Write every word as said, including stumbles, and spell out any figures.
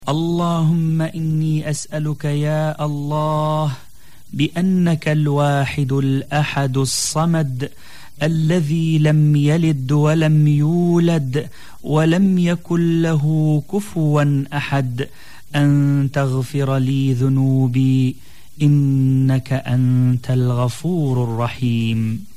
اللهم إني أسألك يا الله بأنك الواحد الأحد الصمد الذي لم يلد ولم يولد ولم يكن له كفوا أحد أن تغفر لي ذنوبي إنك أنت الغفور الرحيم.